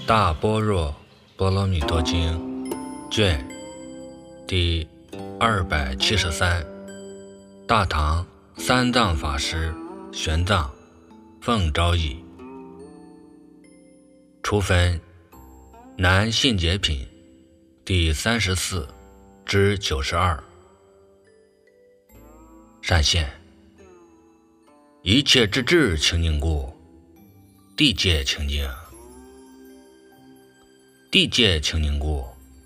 大般若波罗蜜多经卷第273，大唐三藏法师玄奘奉诏译，初分南信解品第34至92。善现一切之智清净故，地界清净；地界清净故，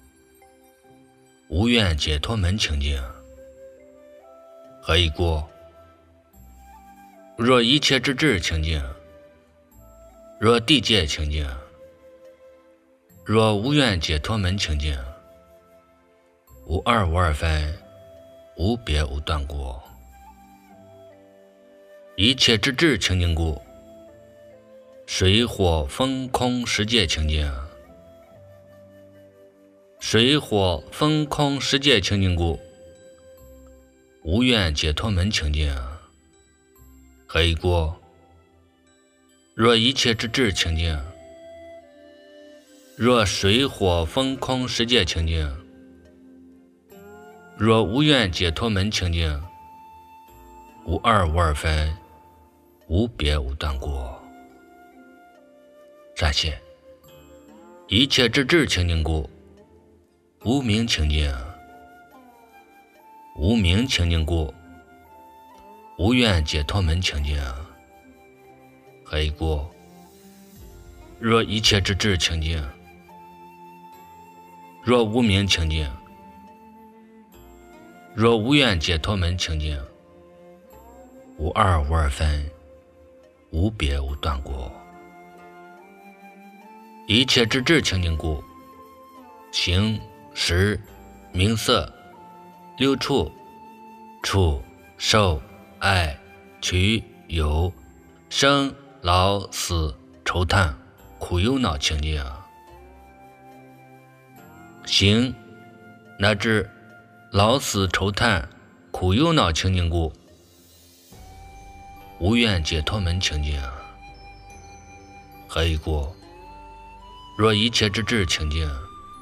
无愿解脱门清净。何以故？若一切之智清净，若地界清净，若无愿解脱门清净，无二无二分，无别无断故。一切之智清净故，水火风空十界清净；水火风空十界清净故，无愿解脱门清净。何以故？若一切之智清净，若水火风空十界清净，若无愿解脱门清净，无二无二分，无别无断故。善现一切之智清净故，无明清净；无明清净故，无愿解脱门清净。何以故？若一切之智清净，若无明清净，若无愿解脱门清净，无二无二分，无别无断故。一切之智清净故，形识名色六处触受爱取有生老死愁叹苦忧恼清净。行乃至老死愁叹苦忧恼清净故，无愿解脱门清净。何以故？若一切之智清净，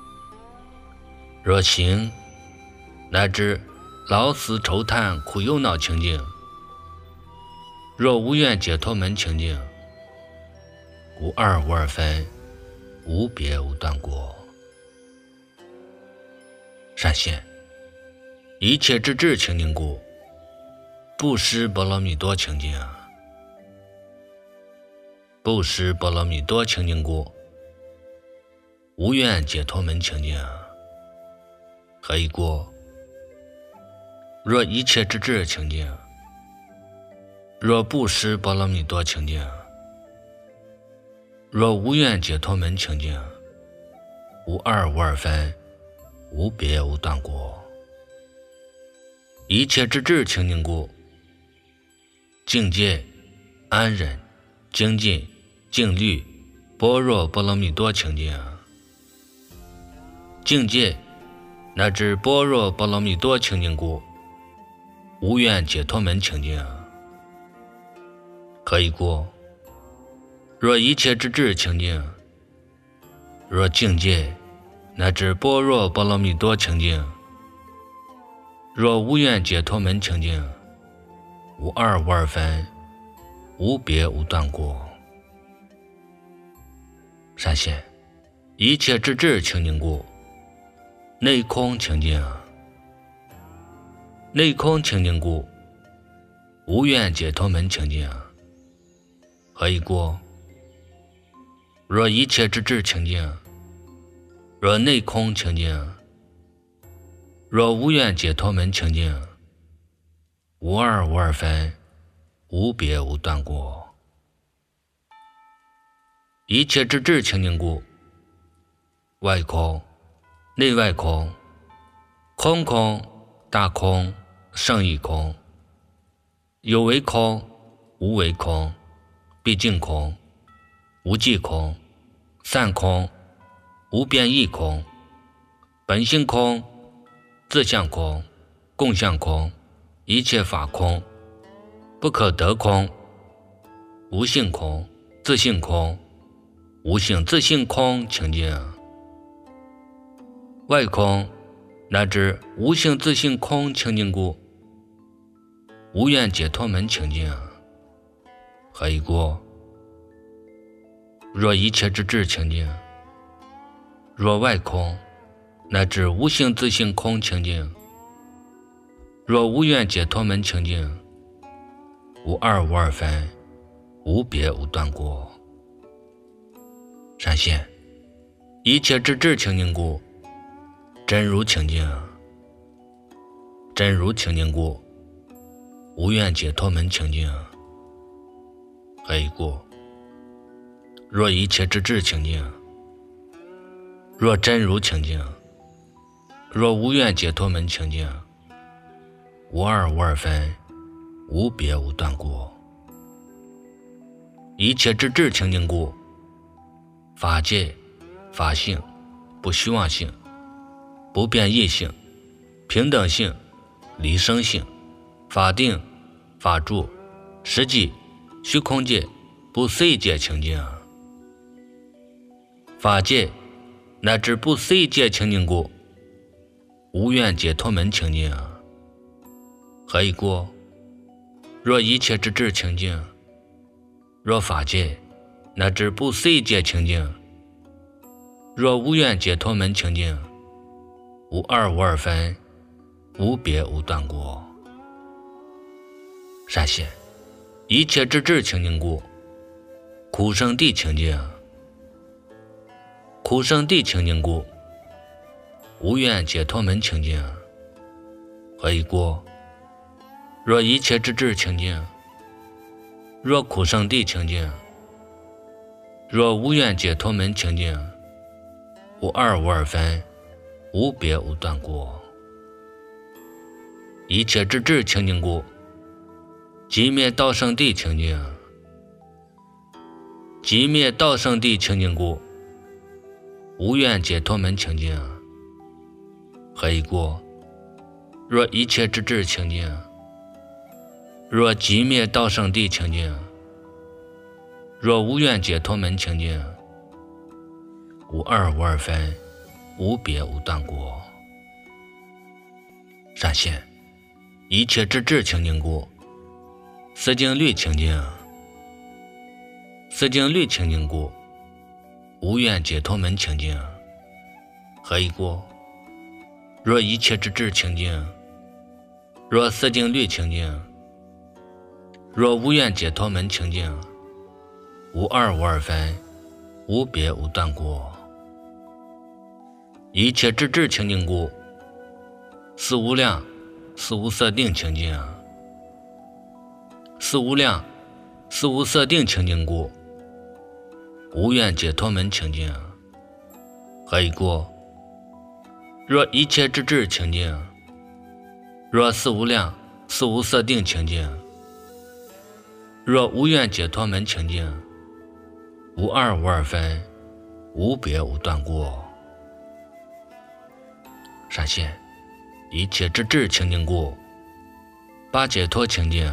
若行乃至老死愁叹苦忧恼清净，若无愿解脱门清净，无二无二分，无别无断故。善现一切之智清净故，布施波罗蜜多清净；布施波罗蜜多清净故，无愿解脱门清净。何以故？若一切之智清净，若布施波罗蜜多清净，若无愿解脱门清净，无二无二分，无别无断故。一切之智清净故，境界安忍精进静虑般若波罗蜜多清净。境界乃至般若波罗蜜多清净故，无愿解脱门清净。何以故？若一切之智清净，若境界乃至般若波罗蜜多清净，若无愿解脱门清净，无二无二分，无别无断故。善现一切之智清净故，内空清净；内空清净故，无愿解脱门清净。何以故？若一切之智清净，若内空清净，若无愿解脱门清净，无二无二分，无别无断故。一切之智清净故，外空内外空，空空大空胜义空，有为空无为空，毕竟空无际空，散空无边义空，本性空自相空共相空，一切法空不可得空，无性空自性空无性自性空清净。外空乃至无性自性空清净故，无愿解脱门清净。何以故？若一切之智清净，若外空乃至无性自性空清净，若无愿解脱门清净，无二无二分，无别无断过。闪现一切之智清净故，真如清净。真如清净故，无愿解脱门清净。何以故？若一切之智清净，若真如清净，若无愿解脱门清净，无二无二分，无别无断过。一切之智清净故，法界、法性、不虚妄性、不变异性、平等性、离生性、法定、法住、实际、虚空界、不思议界清净。法界乃至不思议界清净故，无愿解脱门清净。何以故？若一切之智清净，若法界乃至不思议界清净，若无愿解脱门清净，无二无二分，无别无断过。闪现一切之智清净故，苦生地清净。苦生地清净故，无愿解脱门清净。何以故？若一切之智清净，若苦生地清净，若无愿解脱门清净，无二无二分，无别无断过。一切之智清净故，寂灭道生地清净。寂灭道生地清净故，无愿解脱门清净。何以故？若一切之智清净，若寂灭道生地清净，若无愿解脱门清净，无二无二分，无别无断过。闪现一切之智清净故，思境律清净。思境律清净故，无愿解脱门清净。何以故？若一切之智清净，若思境律清净，若无愿解脱门清净，无二无二分，无别无断过。一切之智清净故，思无量、思无色定清净。思无量、思无色定清净故，无愿解脱门清净。何以故？若一切之智清净，若思无量、思无色定清净，若无愿解脱门清净，无二无二分，无别无断过。闪现一切之智清净故，八解脱清净。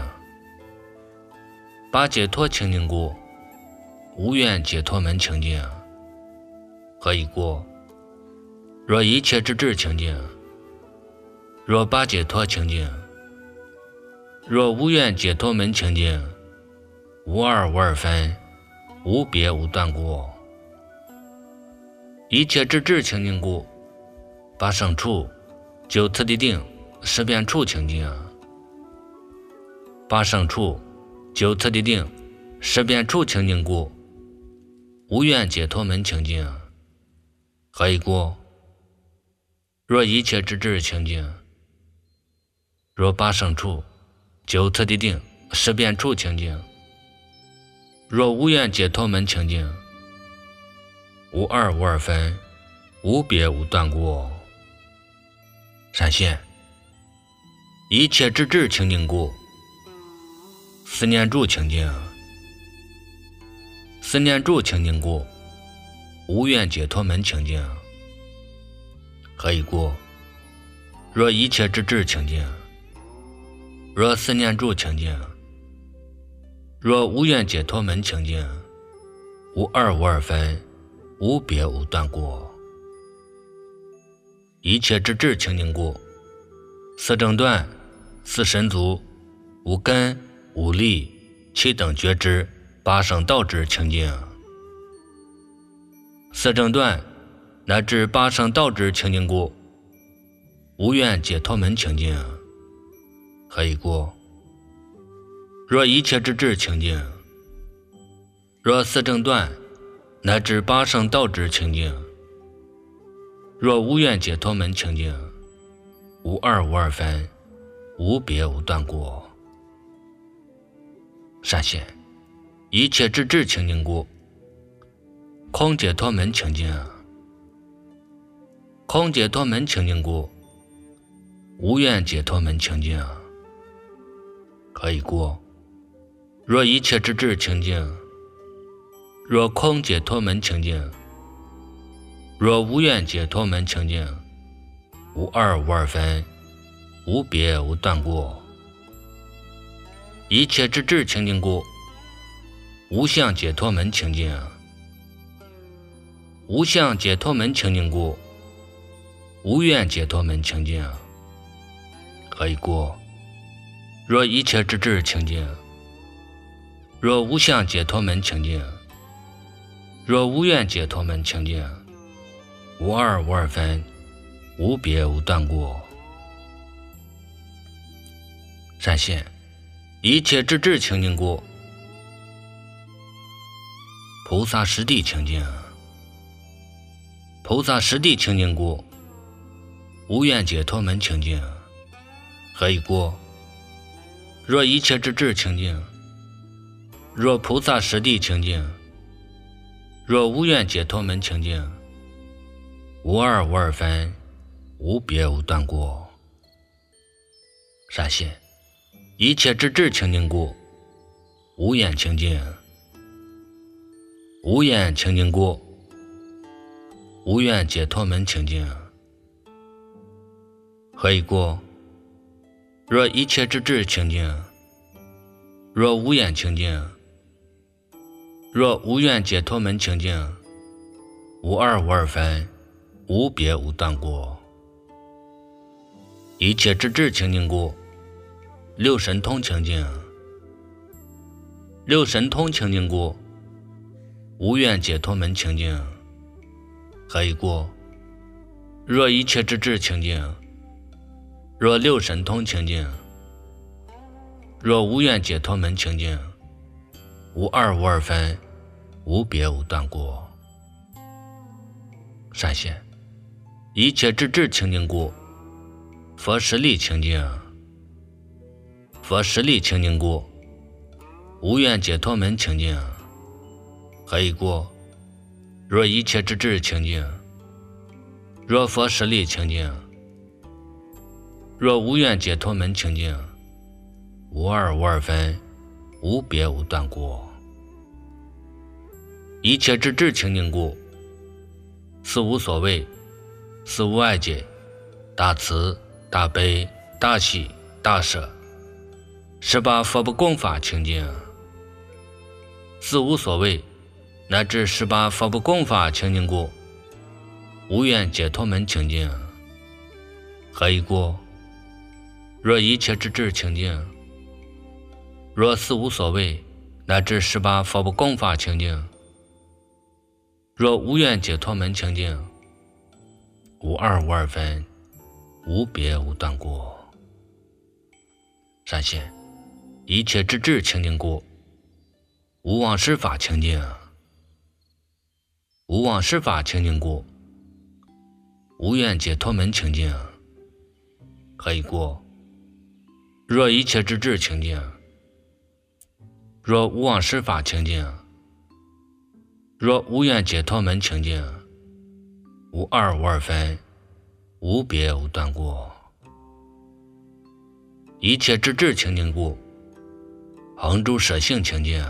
八解脱清净故，无愿解脱门清净。何以故？若一切之智清净，若八解脱清净，若无愿解脱门清净，无二无二分，无别无断过。一切之智清净故，八胜处、九次第定、十遍处清净。八胜处、九次第定、十遍处清净故，无愿解脱门清净。何以故？若一切之智清净，若八胜处、九次第定、十遍处清净，若无愿解脱门清净，无二无二分，无别无断过。闪现一切之智清净故，思念住清净。思念住清净故，无愿解脱门清净。何以故？若一切之智清净，若思念住清净，若无愿解脱门清净， 无二无二分，无别无断过。一切之智清净故，四正断，四神足，无根无力，七等觉知，八圣道之清净。四正断乃至八圣道之清净故，无愿解脱门清净。何以故？若一切之智清净，若四正断乃至八圣道之清净，若无愿解脱门清净，无二无二分，无别无断过。善现一切之智清净故，空解脱门清净。空解脱门清净故，无愿解脱门清净。何以故？若一切之智清净，若空解脱门清净，若无愿解脱门清净，无二无二分，无别无断过。一切之智清净故，无相解脱门清净。无相解脱门清净故，无愿解脱门清净。何以故？若一切之智清净，若无相解脱门清净，若无愿解脱门清净，无二无二分，无别无断过。善现一切之智清净故，菩萨实地清净。菩萨实地清净故，无愿解脱门清净。何以故？若一切之智清净，若菩萨实地清净，若无愿解脱门清净，无二无二分，无别无断过。善现一切之智清净故，无眼清净。无眼清净故，无愿解脱门清净。何以故？若一切之智清净，若无眼清净，若无愿解脱门清净，无二无二分，无别无断过。一切之智清净故，六神通清净。六神通清净故，无愿解脱门清净。何以故？若一切之智清净，若六神通清净，若无愿解脱门清净，无二无二分，无别无断过。善现一切之智清净故，佛实力清净。佛实力清净故，无愿解脱门清净。何以故？若一切之智清净，若佛实力清净，若无愿解脱门清净，无二无二分，无别无断过。一切之智清净故，四无所谓，四无碍解，大慈大悲大喜大舍，18佛不共法清净。四无所谓乃至18佛不共法清净故，无愿解脱门清净。何以故？若一切之智清净，若四无所谓乃至18佛不共法清净，若无愿解脱门清净，无二无二分，无别无断过。善现一切之智清净故，无妄施法清净。无妄施法清净故，无愿解脱门清净。何以故？若一切之智清净，若无妄施法清净，若无愿解脱门清净，无二无二分，无别无断过。一切之智清净故，恒诸舍性清净。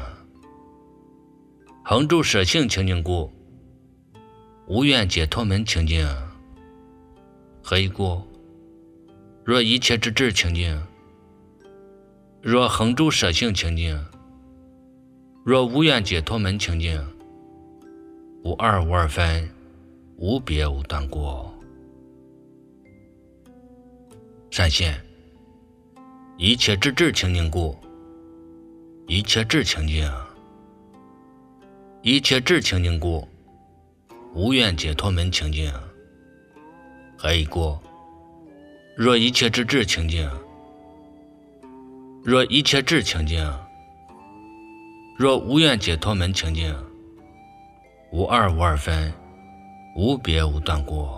恒诸舍性清净故，无愿解脱门清净。何以故？若一切之智清净，若恒诸舍性清净，若无愿解脱门清净， 无二无二分，无别无断过。闪现一切之智清净故，一切智清净，一切智清净故，无愿解脱门清净。何以故？若一切之智清净，若一切智清净，若无愿解脱门清净，无二无二分，无别无断过。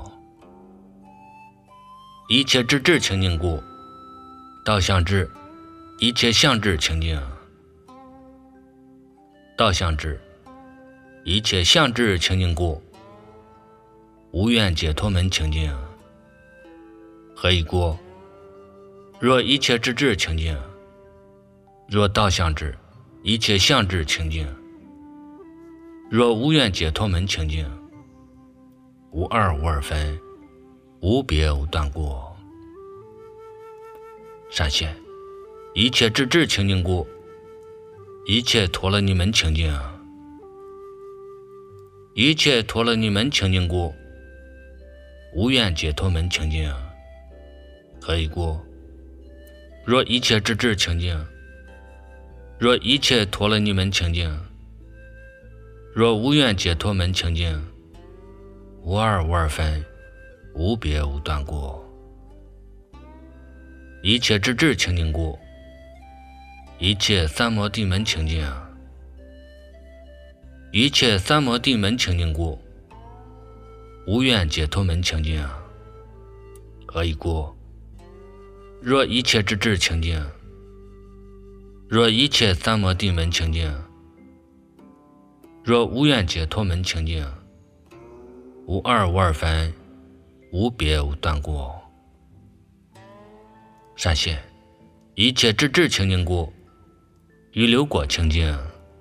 一切之智清净故，道相智，一切相智清净。道相智，一切相智清净故，无愿解脱门清净。何以故？若一切之智清净，若道相智，一切相智清净，若无愿解脱门清净，无二无二分，无别无断过。闪现一切之智清净故，一切陀罗尼门清净。一切陀罗尼门清净故，无愿解脱门清净。何以故？若一切之智清净，若一切陀罗尼门清净，若无愿解脱门清净，无二无二分，无别无断过。一切之智清净故，一切三摩地门清净。一切三摩地门清净故，无愿解脱门清净。何以故？若一切之智清净，若一切三摩地门清净，若无愿解脱门清净，无二无二分，无别无断过。闪现一切之智清净故，于流果清净。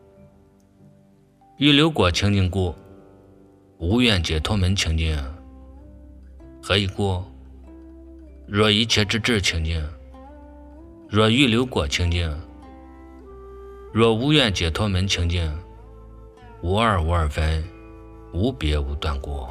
于流果清净故，无愿解脱门清净。何以故？若一切之智清净，若欲流果清净，若无愿解脱门清净，无二无二分，无别无断过。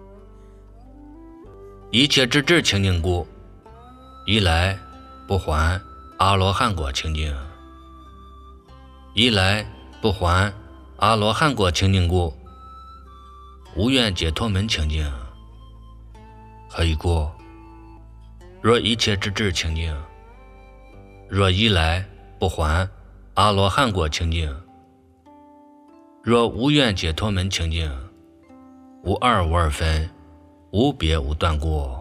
一切之智清净故，一来不还阿罗汉果清净。一来不还阿罗汉果清净故，无愿解脱门清净。何以故？若一切之智清净，若一来不还阿罗汉果清净，若无愿解脱门清净，无二无二分，无别无断过。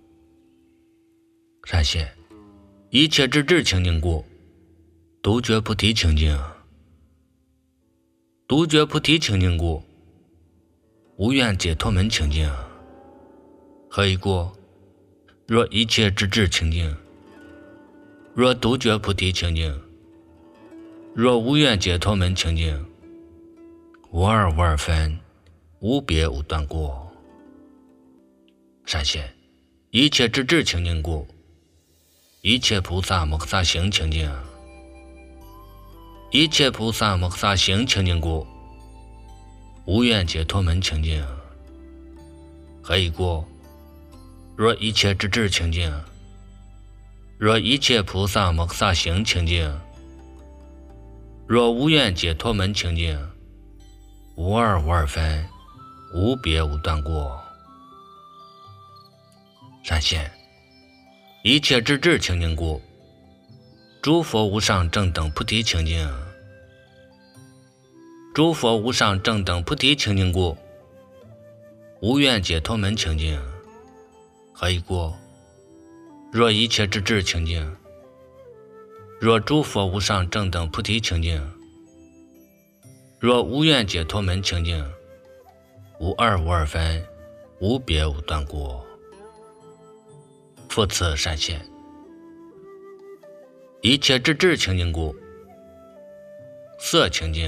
闪现一切之智清净故，独觉菩提清净。独觉菩提清净故，无愿解脱门清净。何以故？若一切之智清净，若独觉菩提清净，若无愿解脱门清净，无二无二分，无别无断过。闪现一切之智清净故，一切菩萨摩诃萨行清净。一切菩萨摩诃萨行清净故，无愿解脱门清净。何以故？若一切之智清净，若一切菩萨摩诃萨行清净，若无愿解脱门清净，无二无二分，无别无断过。闪现一切之智清净故，诸佛无上正等菩提清净。诸佛无上正等菩提清净故，无愿解脱门清净。何以故？若一切之智清净，若诸佛无上正等菩提清净，若无愿解脱门清净，无二无二分，无别无断过。复次闪现一切之智清净故，色清净。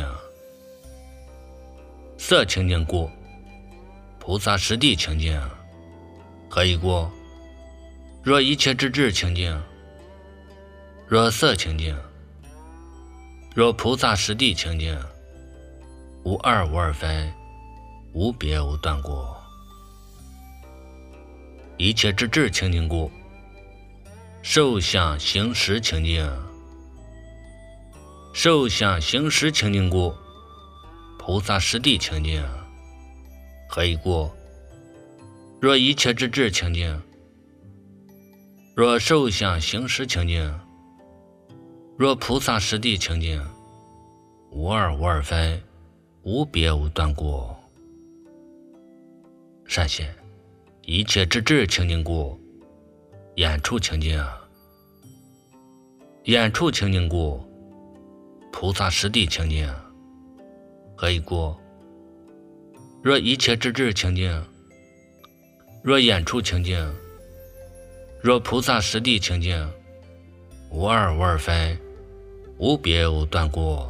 色清净故，菩萨实地清净。何以故？若一切之智清净，若色清净，若菩萨实地清净，无二无二分， 无别无断过。一切之智清净故，受想行识清净。受想行识清净故，菩萨实地清净。何以故？若一切之智清净，若受想行识清净，若菩萨实地清净，无二无二分，无别无断过。善现，一切之智清净故，眼处清净。眼处清净故，菩萨实地清净。何以故？若一切之智清净，若眼处清净，若菩萨实地清净，无二无二分，无别无断过。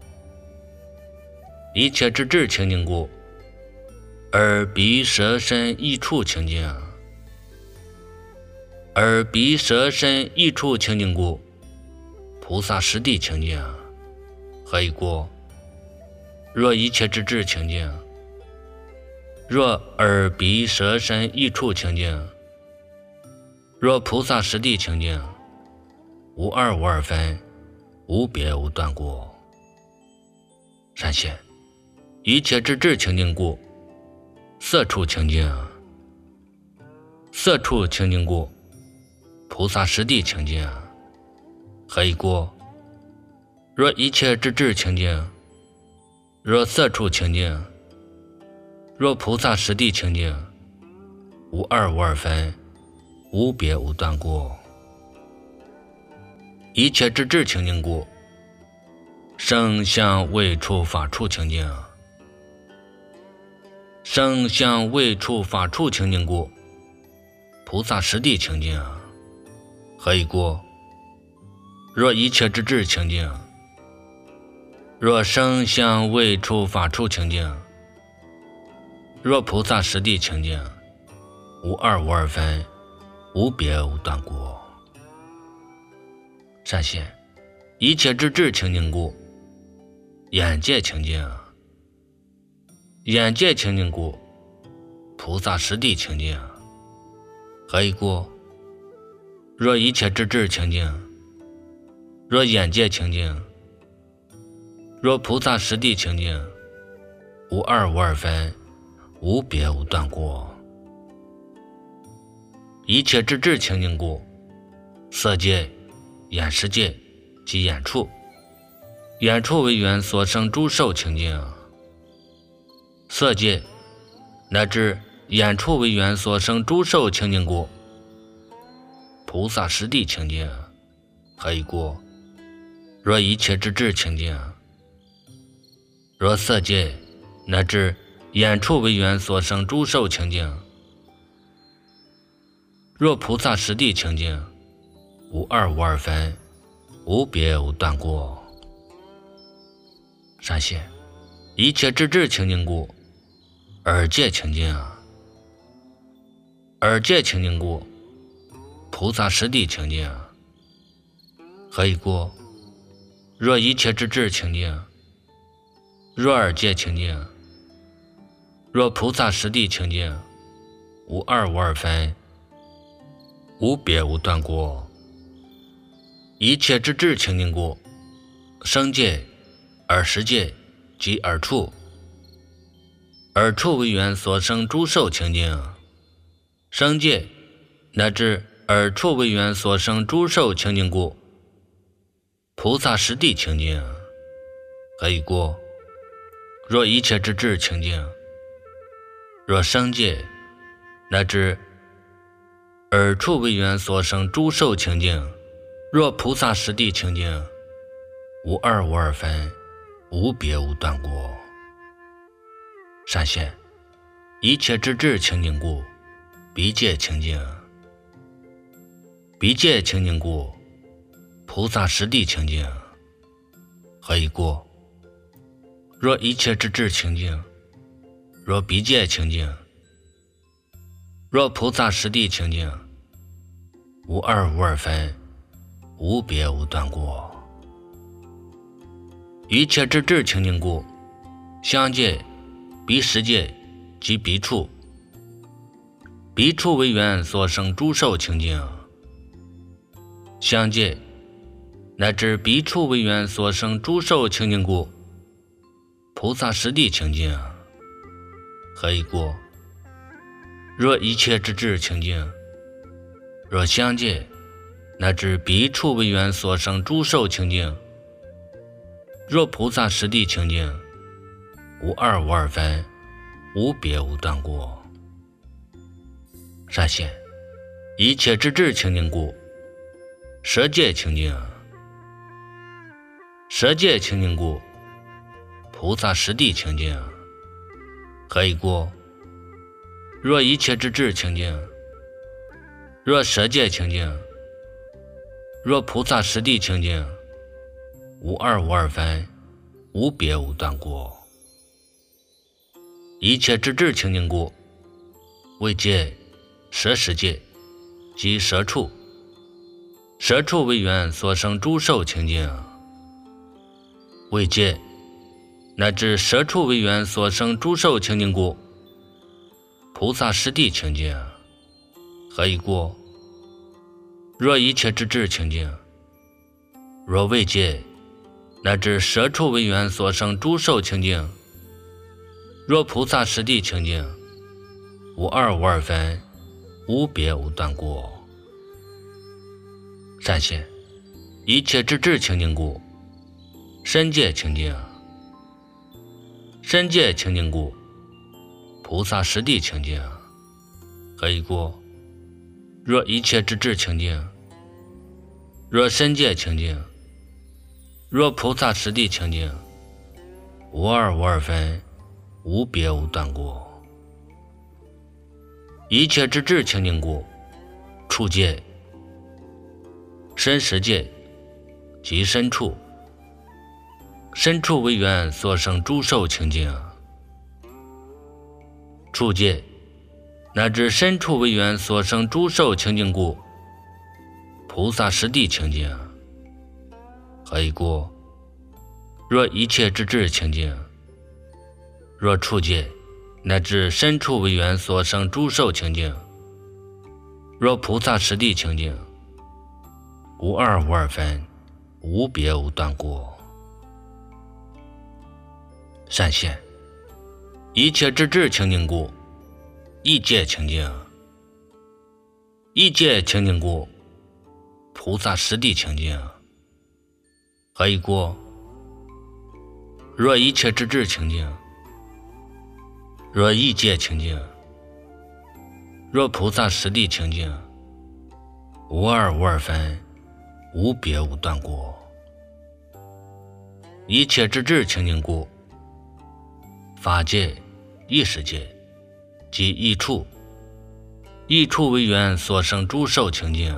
一切之智清净故，耳鼻舌身意处清净。耳鼻舌身意处清净故，菩萨实地清净。何以故？若一切之智清净，若耳鼻舌身意处清净，若菩萨实地清净，无二无二分，无别无断过。善现，一切之智清净故，色处清净。色处清净故，菩萨实地清净。何以故？若一切之智清净，若色处清净，若菩萨实地清净，无二无二分，无别无断过。一切之智清净故，声相味触法处清净。声相味触法处清净故，菩萨实地清净。何以故？若一切之智清净，若声相味触法处清净，若菩萨实地清净，无二无二分，无别无断过。善现，一切之智清净故，眼界清净。眼界清净故，菩萨实地清净。何以故？若一切之智清净，若眼界清净，若菩萨实地清净，无二无二分，无别无断过。一切之智清净故，色界、眼识界及眼处，眼处为缘所生诸受清净。色界乃至眼处为缘所生诸受清净故，菩萨实地清净。何以故？若一切之智清净，若色界乃至眼处为缘所生诸受清净，若菩萨实地清净，无二无二分，无别无断过。善现，一切之智清净故，耳界清净。耳界清净故，菩萨实地清净。何以故？若一切之智清净，若耳界清净，若菩萨实地清净，无二无二分，无别无断过。一切之智清净故，声界、耳识界及耳处，耳处为缘所生诸受清净。声界乃至耳处为缘所生诸受清净故，菩萨实地清净。何以故？若一切之智清净，若声界乃至耳处为缘所生诸受清净，若菩萨实地清净，无二无二分，无别无断过。善现，一切之智清净故，鼻界清净。鼻界清净故，菩萨实地清净。何以故？若一切之智清净，若鼻界清净，若菩萨实地清净，无二无二分，无别无断过。一切之智清净故，香界、鼻识界即彼处，彼处为缘所生诸受清净，相界乃至彼处为缘所生诸受清净故，菩萨实地清净。何以故？若一切之智清净，若相界乃至彼处为缘所生诸受清净，若菩萨实地清净，无二无二分，无别无断故。善现一切之智清净故，舍界清净。舍界清净故，菩萨实地清净。何以故？若一切之智清净，若舍界清净，若菩萨实地清净，无二无二分，无别无断故。一切之智清净故，为界舍实界即舍处，舍处为缘所生诸受清净，为界乃至舍处为缘所生诸受清净故，菩萨实地清净。何以故？若一切之智清净，若为界乃至舍处为缘所生诸受清净，若菩萨实地清净，无二无二分，无别无断故。善现一切之智清净故，身界清净。身界清净故，菩萨实地清净。何以故？若一切之智清净，若身界清净，若菩萨实地清净，无二无二分，无别无断故。一切之智清净故，处界身实界即身处，身处为缘所生诸受清净，处界乃至身处为缘所生诸受清净故，菩萨实地清净。何以故？若一切之智清净，若处界乃至身处为缘所生诸受清净，若菩萨实地清净，无二无二分，无别无断故。善现一切之智清净故，意界清净。意界清净故，菩萨实地清净。何以故？若一切之智清净，若意界清净，若菩萨实地清净，无二无二分，无别无断故。一切之智清净故，法界意识界即意处，意处为缘所生诸受清净。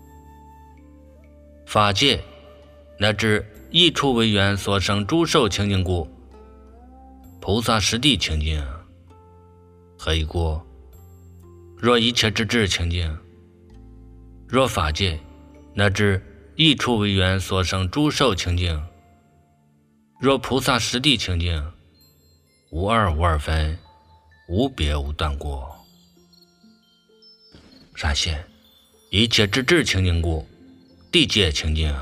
法界乃至意处为缘所生诸受清净故，菩萨实地清净。何以故？若一切之智清净，若法界乃至意处为缘所生诸受清净，若菩萨实地清净，无二无二分，无别无断故。善现一切之智清净故，地界清净。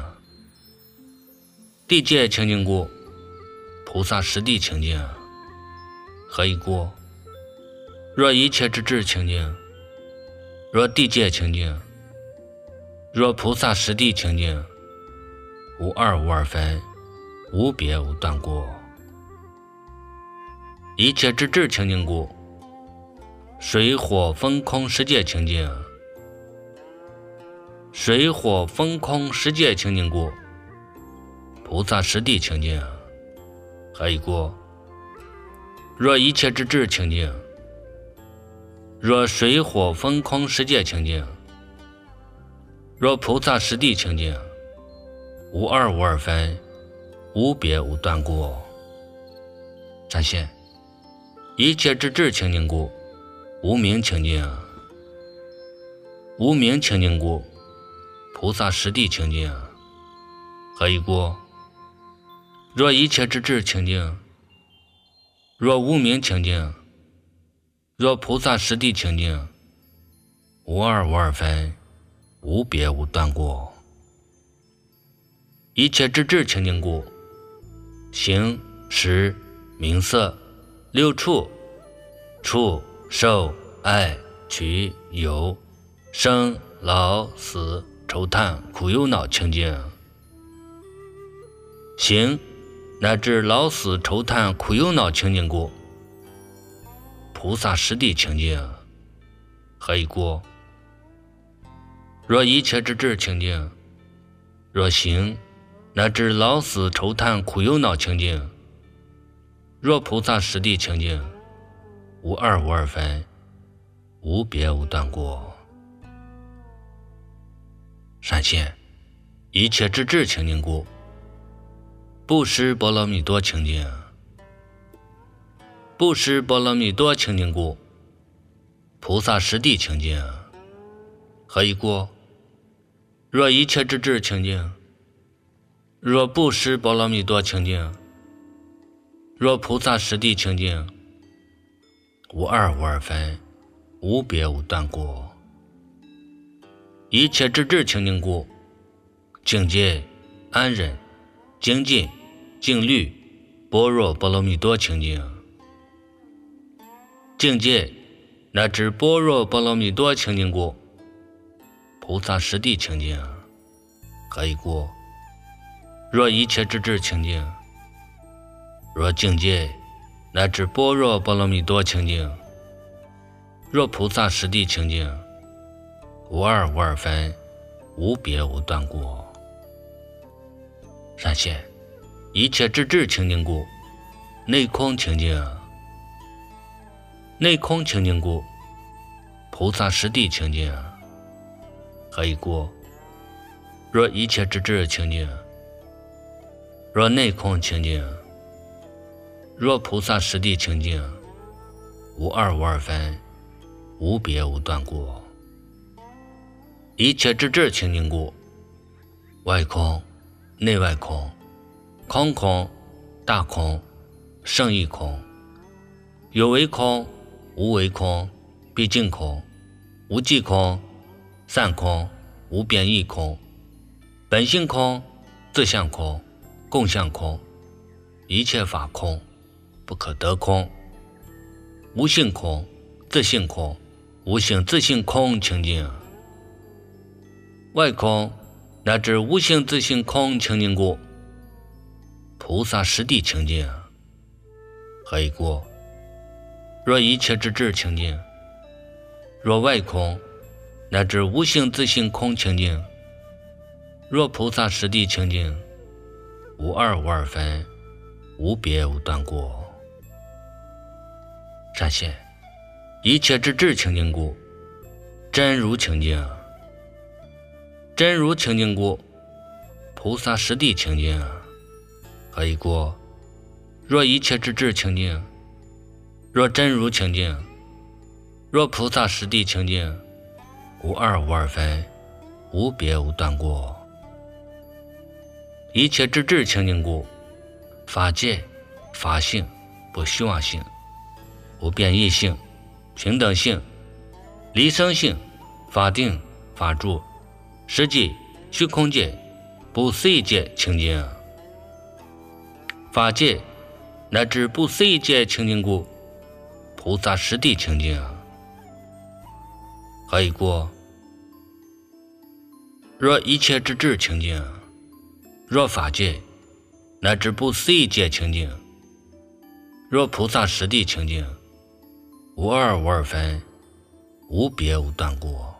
地界清净故，菩萨实地清净。何以故？若一切之智清净，若地界清净，若菩萨实地清净，无二无二分，无别无断故。一切之智清净故，水火风空十界清净。水火风空十界清净故，菩萨实地清净。何以故？若一切之智清净，若水火风空十界清净，若菩萨实地清净，无二无二分，无别无断故。善现一切之智清净故，无明清净。无明清净故，菩萨实地清净。何以故？若一切之智清净，若无明清净， 若菩萨实地清净，无二无二分，无别无断过。一切之智清净故，形识名色六处触受爱取有生老死愁叹苦忧恼清净。行乃至老死愁叹苦忧恼清净故，菩萨实地清净。何以故？若一切之智清净，若行乃至老死愁叹苦忧恼清净，若菩萨实地清净，无二无二分，无别无断过。善现一切之智清净故，布施波罗蜜多清净。布施波罗蜜多清净故，菩萨实地清净。何以故？若一切之智清净，若布施波罗蜜多清净，若菩萨实地清净，无二无二分，无别无断过。一切之智清净故，境界安忍精进静虑般若波罗蜜多清净。境界乃至般若波罗蜜多清净故，菩萨实地清净。何以故？若一切之智清净，若境界乃至般若波罗蜜多清净，若菩萨实地清净，无二无二分，无别无断过。善现一切之智清净故，内空清净。内空清净故，菩萨实地清净。何以故？若一切之智清净，若内空清净，若菩萨实地清净，无二无二分，无别无断过。一切之智清净故，外空内外空，空空大空胜义空，有为空无为空毕竟空，无际空散空无变异空，本性空自相空共相空，一切法空不可得空，无性空自性空无性自性空清净。外空乃至无性自性空清净故，菩萨实地清净。何以故？若一切之智清净，若外空乃至无性自性空清净，若菩萨实地清净，无二无二分，无别无断过。善现一切之智清净故，真如清净。真如清净故，菩萨实地清净。何以故？若一切之智清净，若真如清净，若菩萨实地清净，无二无二分，无别无断过。一切之智清净故，法界法性不虚妄性，无变异性平等性离生性法定法住实际虚空界不思议界清净。法界乃至不思议界清净故，菩萨实地清净。何以故？若一切之智清净，若法界乃至不思议界清净，若菩萨实地清净，无二无二分，无别无断过。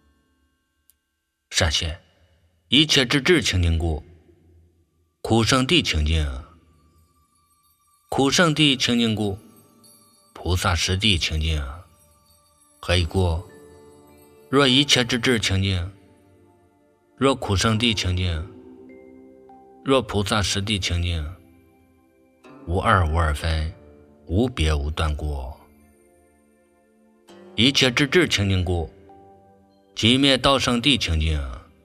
善现一切之智清净故，苦圣地清净。苦圣地清净故，菩萨实地清净。何以故？若一切之智清净，若苦圣地清净，若菩萨实地清净，无二无二分，无别无断过。一切之智清净故，寂灭道圣地清净。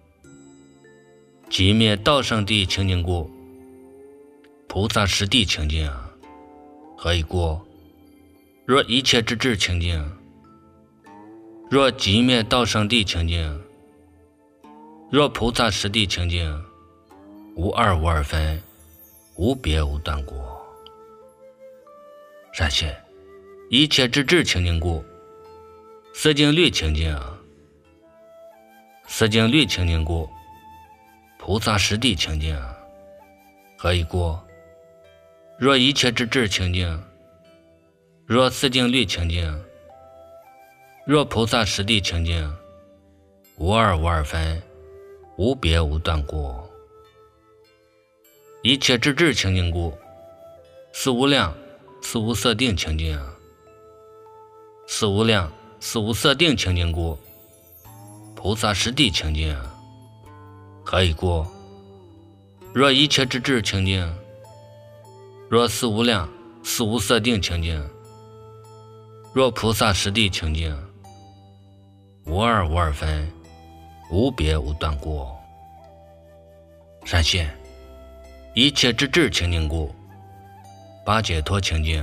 寂灭道圣地清净故，菩萨实地清净。何以故？ 若一切之智清净，若寂灭道生地清净，若菩萨实地清净，无二无二分，无别无断故。善信，一切之智清净故，色境律清净，色境律清净故，菩萨实地清净。何以故？若一切之智清净，若色境律清净，若菩萨实地清净，无二无二分，无别无断故。一切之智清净故，四无量四无色定清净，四无量四无色定清净故，菩萨实地清净。何以故？若一切之智清净，若四无量四无色定清净，若菩萨实地清净，无二无二分，无别无断故。善信，一切之智清净故，八解脱清净，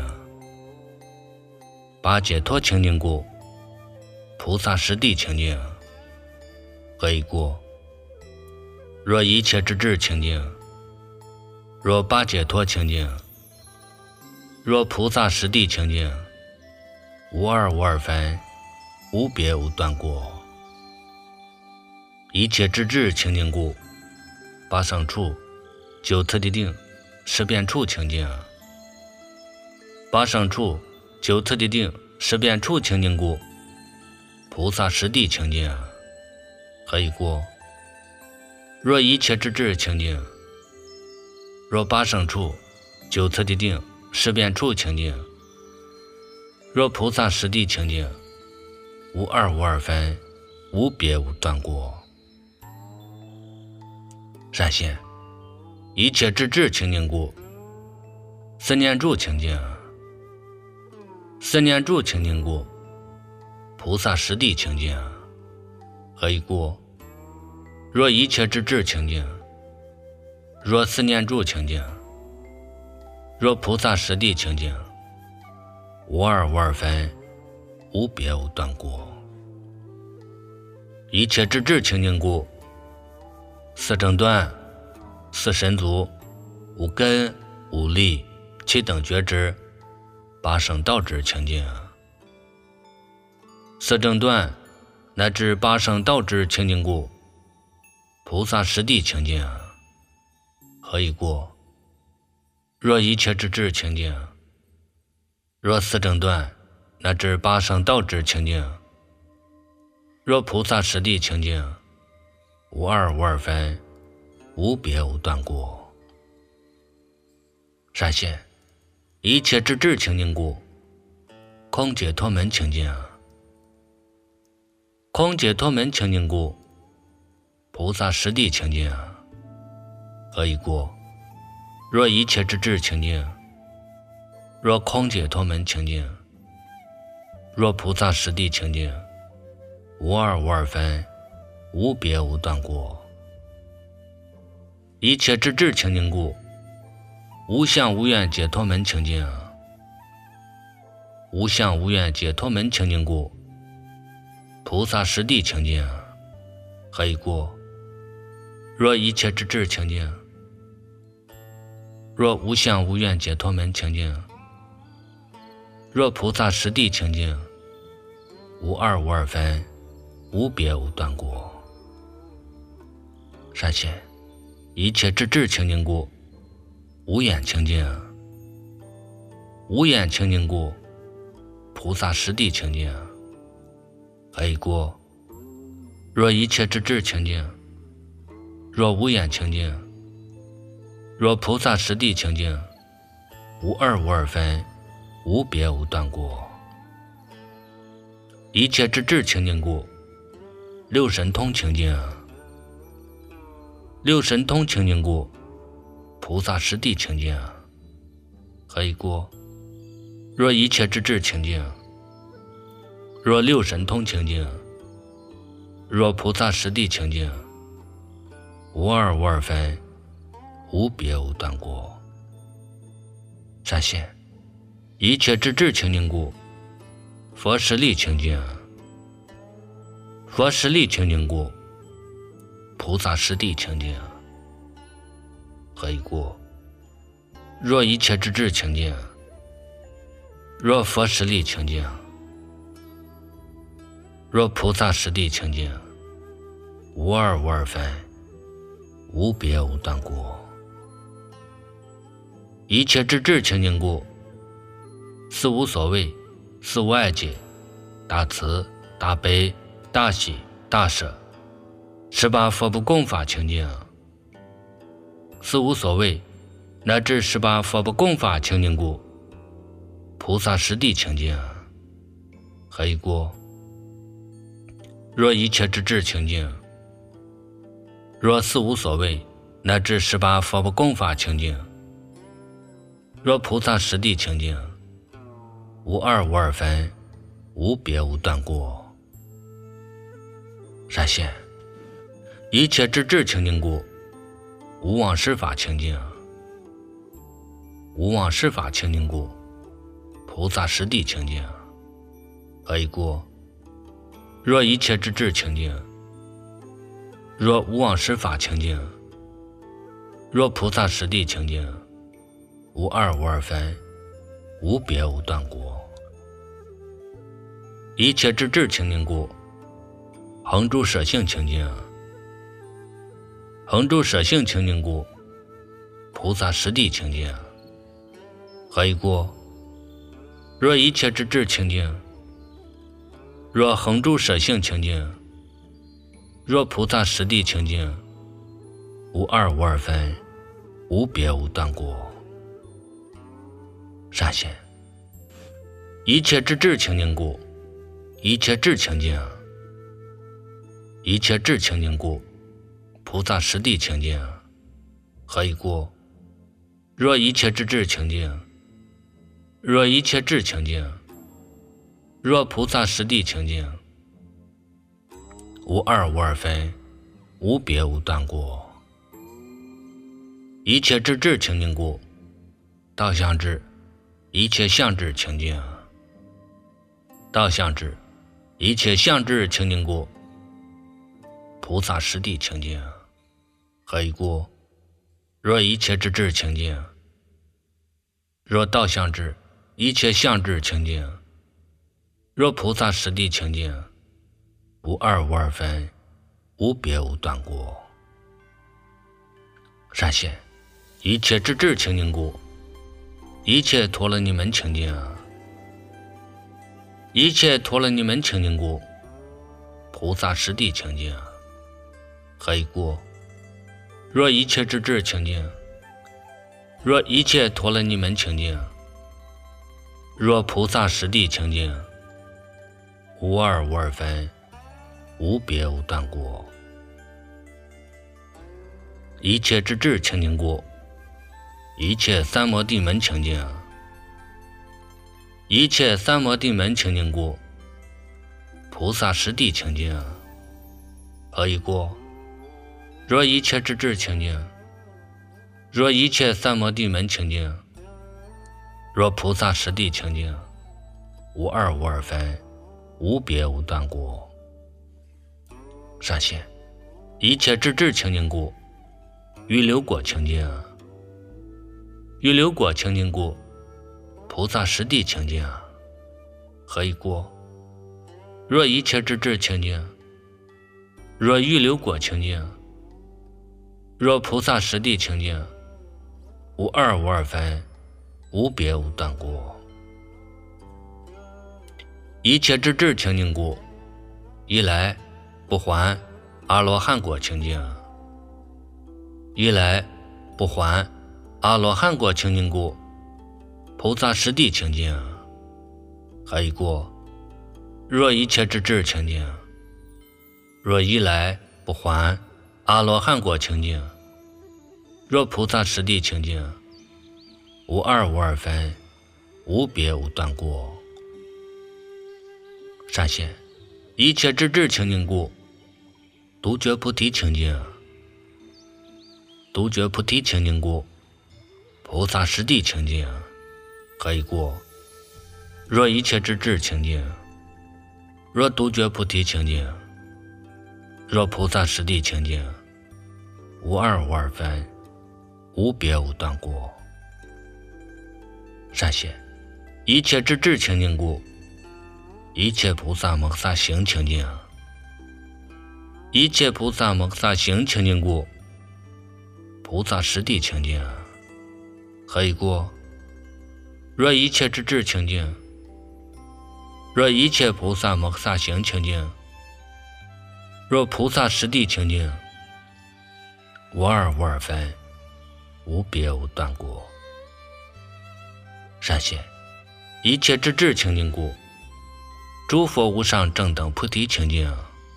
八解脱清净故，菩萨实地清净。何以故？若一切之智清净，若八解脱清净，若菩萨实地清净，无二无二分，无别无断故。一切之智清净故，八胜处九次第定十遍处清净，八胜处九次第定十遍处清净故，菩萨实地清净。何以故？若一切之智清净，若八胜处九次第定十遍处清净，若菩萨实地清净，无二无二分，无别无断故。善信，一切之智清净故，四念住清净，四念住清净故，菩萨实地清净。何以故？若一切之智清净，若四念住清净，若菩萨实地清净，无二无二分，无别无断故。一切之智清净故，四正断四神足五根五力七等觉知八圣道智清净。四正断乃至八圣道智清净故，菩萨实地清净。何以故？若一切之智清净，若四正断乃至八圣道智清净，若菩萨实地清净，无二无二分，无别无断故。善信，一切之智清净故，空解脱门清净，空解脱门清净故，菩萨实地清净。何以故？若一切之智清净，若空解脱门清净，若菩萨实地清净，无二无二分，无别无断故。一切之智清净故，无相无愿解脱门清净，无相无愿解脱门清净故，菩萨实地清净。何以故？若一切之智清净，若无相无愿解脱门清净，若菩萨实地清净，无二无二分，无别无断故。善信，一切之智清净故，无眼清净，无眼清净故，菩萨实地清净。何以故？若一切之智清净，若无眼清净，若菩萨实地清净，无二无二分，无别无断故。一切之智清净故，六神通清净，六神通清净故，菩萨实地清净。何以故？若一切之智清净，若六神通清净，若菩萨实地清净，无二无二分，无别无断故。善信，一切之智清净故， 佛十力清净，佛十力清净故，菩萨十地清净。何以故？若一切之智清净，若佛十力清净，若菩萨十地清净，无二无二分，无别无断故。一切之智清净故，四无所谓，四无碍解，大慈大悲大喜大舍，18佛不共法清净。四无所谓，乃至18佛不共法清净故，菩萨十地清净。何以故？若一切之智清净，若四无所谓，乃至18佛不共法清净，若菩萨十地清净，无二无二分，无别无断故。善现，一切之智清净故，无妄施法清净。无妄施法清净故，菩萨十地清净。何以故？若一切之智清净，若无妄施法清净，若菩萨十地清净，无二无二分，无别无断故。一切之智清净故，恒住舍性清净。恒住舍性清净故，菩萨十地清净。何以故？若一切之智清净，若恒住舍性清净，若菩萨十地清净，无二无二分，无别无断故。善现，一切之智清净故，一切智清净。一切智清净故，菩萨十地清净。何以故？若一切之智清净，若一切智清净，若菩萨十地清净，无二无二分，无别无断故。一切之智清净故，道相智，一切相智清净。道相智，一切相智清净故，菩萨十地清净。何以故？若一切之智清净，若道相智，一切相智清净，若菩萨十地清净，无二无二分，无别无断故。善现，一切之智清净故，一切陀罗尼门清净。一切陀罗尼门清净故，菩萨十地清净。何以故？若一切之智清净，若一切陀罗尼门清净，若菩萨十地清净，无二无二分，无别无断故。一切之智清净故，一切三摩地门清净。一切三摩地门清净故，菩萨十地清净。何以故？若一切之智清净，若一切三摩地门清净，若菩萨十地清净，无二无二分，无别无断故。善现，一切之智清净故，预流果清净。预流果清净故，菩萨十地清净。何以故？若一切之智清净，若预流果清净，若菩萨十地清净，无二无二分，无别无断故。一切之智清净故，一来不还阿罗汉果清净。一来不还阿罗汉果清净故，菩萨十地清净。何以故？若一切之智清净，若一来不还阿罗汉果清净，若菩萨十地清净，无二无二分，无别无断故。善现，一切之智清净故，独觉菩提清净。独觉菩提清净故，菩萨十地清净。何以故？若一切之智清净， 若杜绝菩提清净，若菩萨实地清净，无二无二分，无别无断故。善解，一切之智清净故，一切菩萨摩诃萨行清净，一切菩萨摩诃萨行清净故，菩萨实地清净。何以故？若一切之智清净，若一切菩萨摩诃萨行清净，若菩萨实地清净，无二无二分，无别无断故。善解，一切之智清净故，诸佛无上正等菩提清净，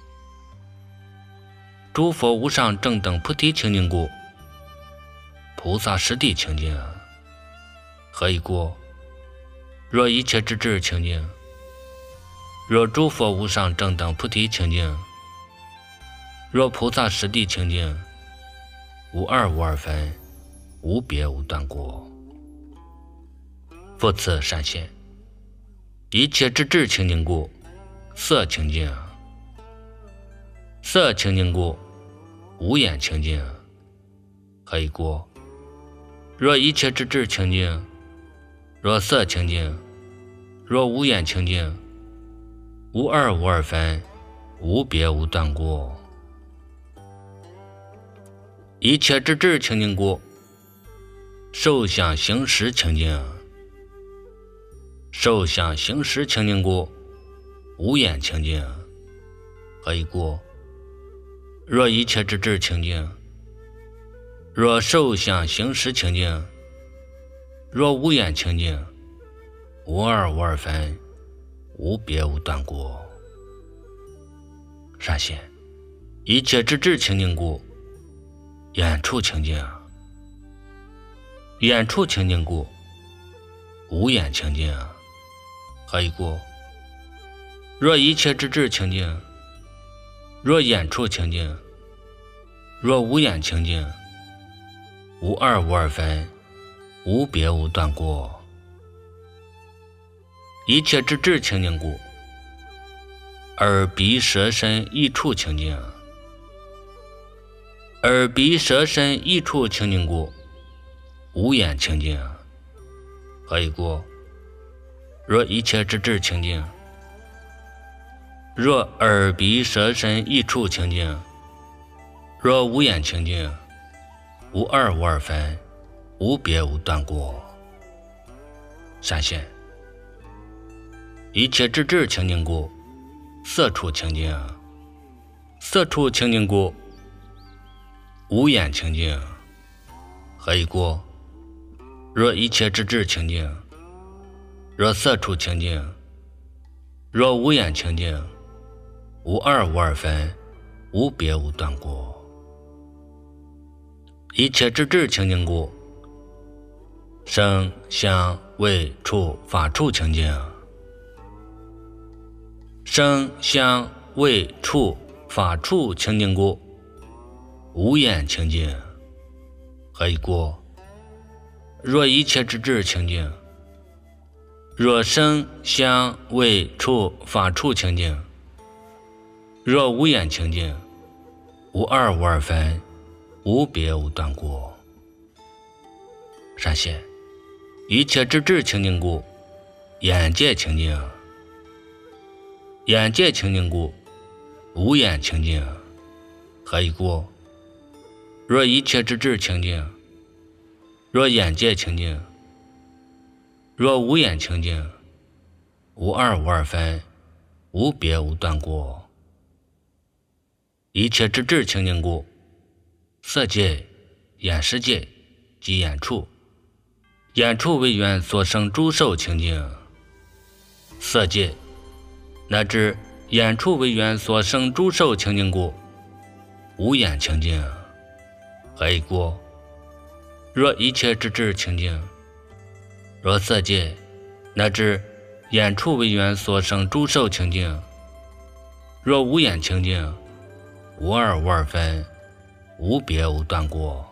诸佛无上正等菩提清净故，菩萨实地清净。何以故？若一切之智清净，若诸佛无上正等菩提清净，若菩萨实地清净，无二无二分，无别无断故。复次善解，一切之智清净故，色清净，色清净故，无眼清净。何以故？若一切之智清净，若色清净，若无眼清净，无二无二分，无别无断故。一切之智清净故，受想行识清净，受想行识清净故，无眼清净。何以故？若一切之智清净，若受想行识清净，若无眼清净，无二无二分，无别无断故。善解，一切之智清净故，眼处清净，眼处清净故，无眼清净。何以故？若一切之智清净，若眼处清净，若无眼清净，无二无二分，无别无断故。一切之智清净故，耳鼻舌身意处清净，耳鼻舌身意处清净故，无眼清净。何以故？若一切之智清净，若耳鼻舌身意处清净，若无眼清净，无二无二分，无别无断故。善解，一切之智清净故，色处清净，色处清净故，无眼清净。何以故？若一切之智清净，若色处清净，若无眼清净，无二无二分，无别无断故。一切之智清净故，声香味触法处清净，声香味触法处清净故，无眼清净。何以故？若一切之智清净，若声香味触法处清净，若无眼清净，无二无二分，无别无断故。善解，一切之智清净故，眼界清净，眼界清净故，无眼清净。何以故？若一切之智清净，若眼界清净，若无眼清净，无二无二分，无别无断故。一切之智清净故，色界、眼识界及眼处，眼处为缘所生诸受清净，色界乃至眼处为缘所生诸受清净故，无眼清净。何以故？若一切之智清净，若色界乃至眼处为缘所生诸受清净，若无眼清净，无二无二分，无别无断故。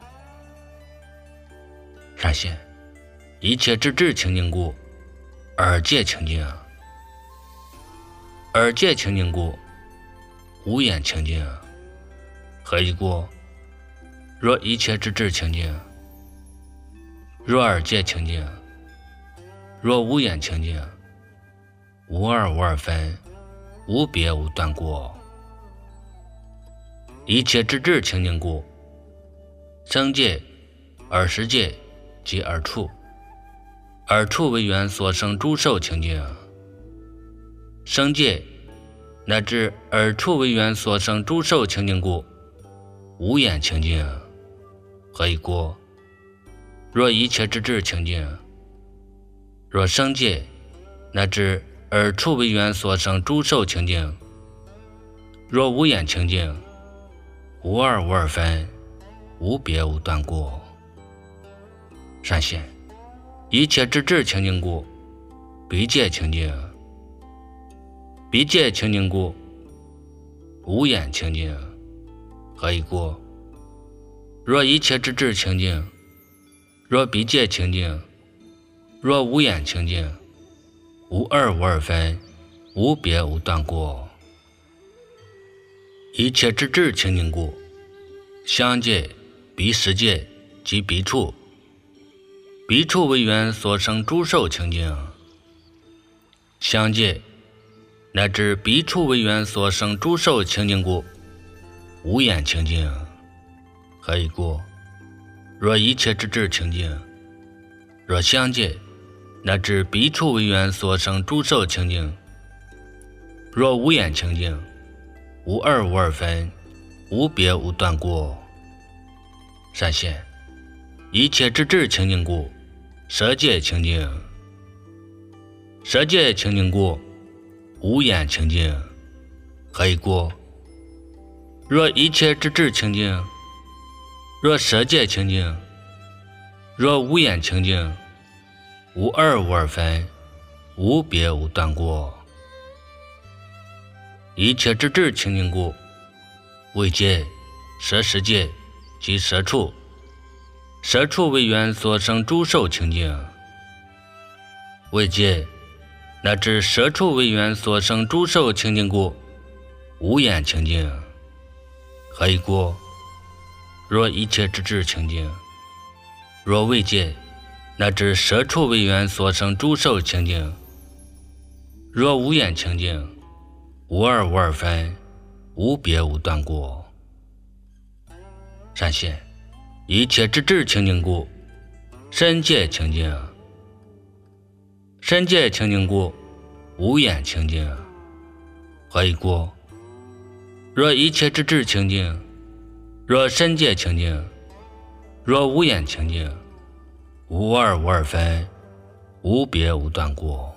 善解，一切之智清净故，耳界清净， 二界清净故，无眼清净。何以故？若一切之智清净，若二界清净，若无眼清净，无二无二分，无别无断过。一切之智清净故，生界、二十界及二处，二处为缘所生诸受清净。生界乃至二处为缘所生诸受清净故，无眼清净。何以故？若一切之智清净，若生界乃至二处为缘所生诸受清净，若无眼清净，无二无二分，无别无断过。善现一切之智清净故，彼界清净。彼界清净故，无眼清净。何以故？若一切之智清净，若彼界清净，若无眼清净，无二无二分，无别无断过。一切之智清净故，相界、彼十界及彼处，彼处为缘所生诸受清净。相界乃至彼处为缘所生诸受清净故，无眼清净。何以故？若一切之智清净，若相界乃至彼处为缘所生诸受清净，若无眼清净，无二无二分，无别无断过。善现一切之智清净故，舍界清净。舍界清净故，无眼清净。何以故？若一切之智清净，若舍界清净，若无眼清净，无二无二分，无别无断过。一切之智清净故，为界、舍十界及舍处，舍处为缘所生诸受清净。为界乃至舍处为缘所生诸受清净故，无眼清净。何以故？若一切之智清净，若为界乃至舍处为缘所生诸受清净，若无眼清净，无二无二分，无别无断过。善现一切之智清净故，身界清净。身界清净故，无眼清净。何以故？若一切之智清净，若身界清净，若无眼清净，无二无二分，无别无断过。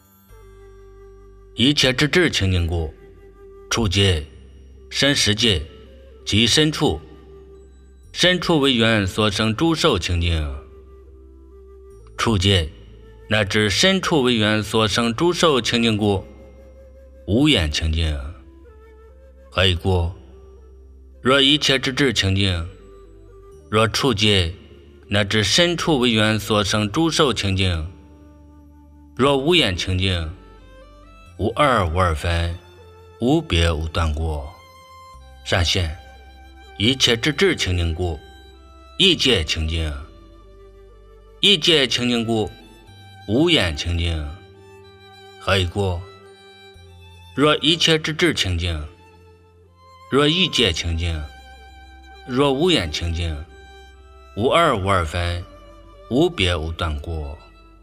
一切之智清净故，处界、身十界及身处，身处为缘所生诸受清净。处界乃至身处为缘所生诸受清净故，无眼清净。何以故？若一切之智清净，若处界乃至身处为缘所生诸受清净，若无眼清净，无二无二分，无别无断过。善现一切之智清净故，意界清净。意界清净故，无眼清净。何以故？若一切之智清净，若意界清净，若无眼清净，无二无二分，无别无断过。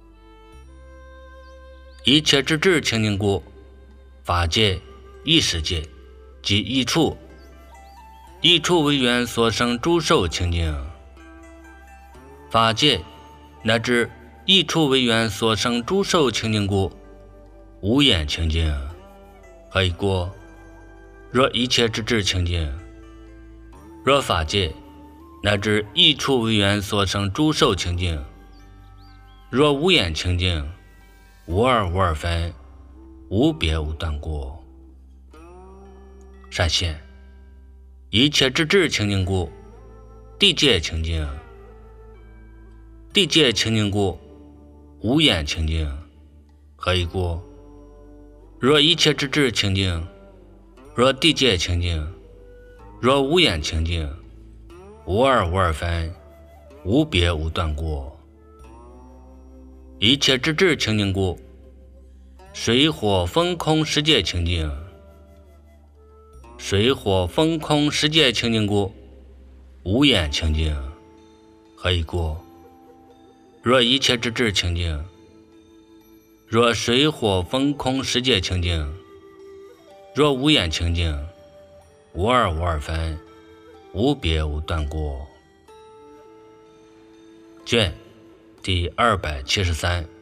一切之智清净故，法界、意识界及意处，意处为缘所生诸受清净。法界乃至意处为缘所生诸受清净故，无眼清净。何以故？若一切之智清净，若法界乃至意处为缘所生诸受清净，若无眼清净，无二无二分，无别无断过。善现一切之智清净故，地界清净。地界清净故，无眼清净。何以故？ 若一切之智清净，若地界清净，若无眼清净，无二无二分，无别无断过。一切之智清净故，水火风空世界清净。水火风空世界清净故，无眼清净。何以故？若一切之智清净，若水火风空世界清净，若无眼清净，无二无二分，无别无断过。卷第273。